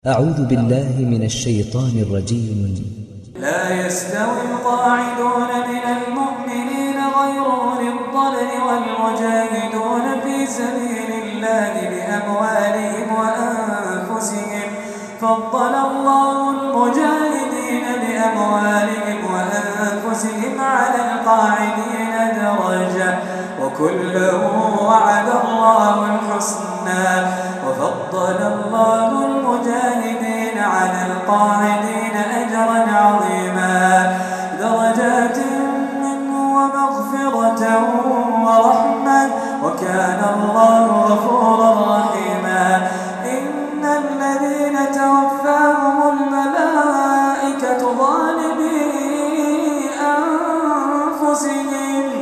أعوذ بالله من الشيطان الرجيم. لا يستوي القاعدون من المؤمنين غير أولي الضرر والمجاهدون في سبيل الله بأموالهم وأنفسهم فضل الله المجاهدين بأموالهم وأنفسهم على القاعدين درجة وكلا وعد الله الحسنى وفضل الله المجاهدين على القاعدين أجرا عظيما درجات منه ومغفرة ورحمة وكان الله غفورا رحيما. إن الذين توفاهم الملائكة ظالمي أنفسهم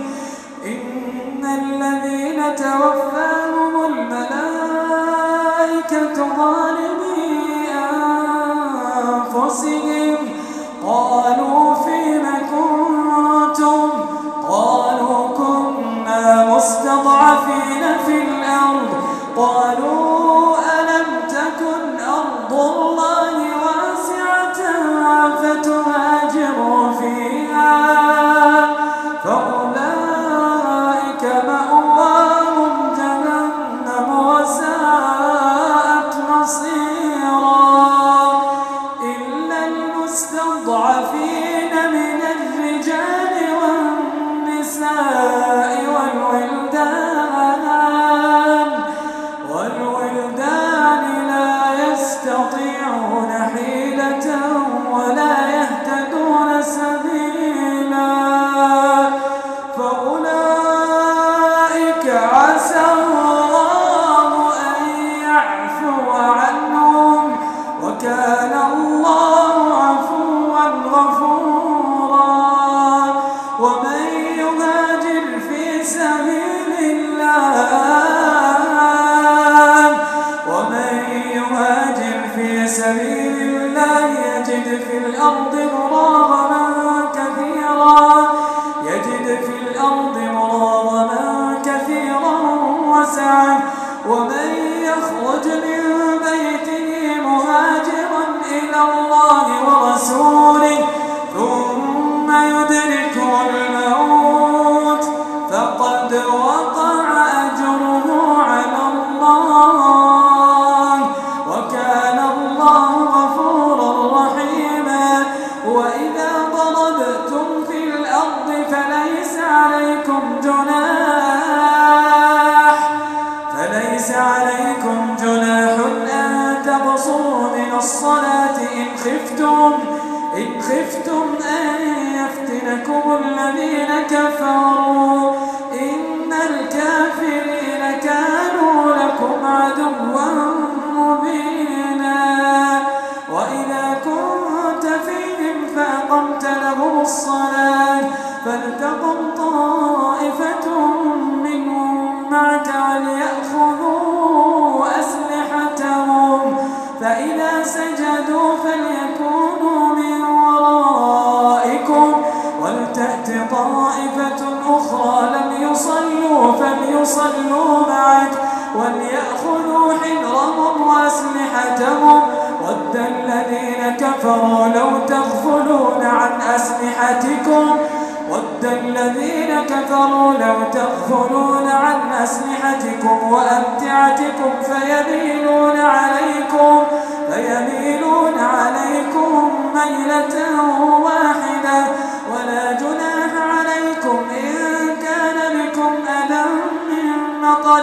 قالوا فيم كنتم قالوا كنا مستضعفين في الأرض قالوا ألم تكن أرض الله واسعة فتهاجروا فيها فأولئك مأواهم جهنم وساءت مصيرا. إلا المستضعفين من الرجال والنساء والولدان لا يستطيعون حيلة ولا يهتدون سبيلا فأولئك عسى الله أن يعفو عنهم وكان الله عفوا غفورا. ومن يهاجر في سبيل الله يجد في الأرض مراغما كثيرا وسعا ومن يخرج من بيته مهاجرا إلى الله ورسوله ثم يدركه الموت فقد وقع أجره على الله وكان الله غفورا رحيما. وإذا ضربتم في الأرض فليس عليكم جناح أن تقصروا من الصلاة إن خفتم أن يفتنكم الذين كفروا إن الكافرين كانوا لكم عدوا مبينا. وإذا كنت فيهم فأقمت لهم الصلاة فلتقم طائفة منهم معك وليأخذوا أسلحتهم فإذا سجدوا فليكونوا من ورائكم ولتأت طائفة أخرى لم يصلوا فليصلوا معك وليأخذوا حذرهم وأسلحتهم ود الذين كفروا لو تغفلون عن أسلحتكم وأمتعتكم فيميلون عليكم ميلة واحدة ولا جناح عليكم إن كان بكم أذى من مطر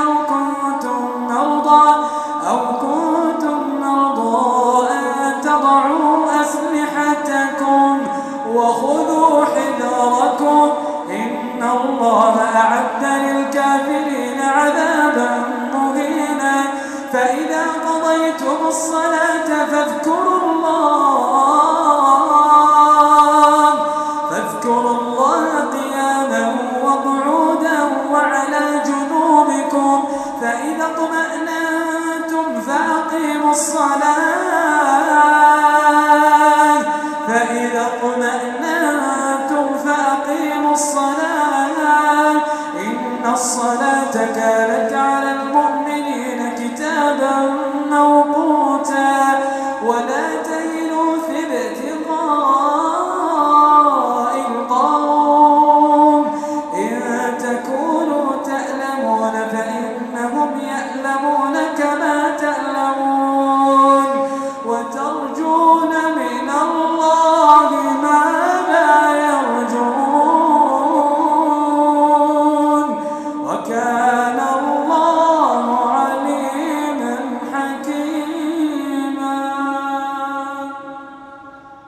أو كنتم مرضى أن تضعوا أسلحتكم وخذوا حذركم إن الله أعد للكافرين عذابا مهينا. فإذا قضيتم الصلاة فاذكروا الله قياما وقعودا وعلى جنوبكم فإذا اطمأننتم فأقيموا الصلاة إن الصلاة كانت على المؤمنين كتابا موقوتا. يخرجون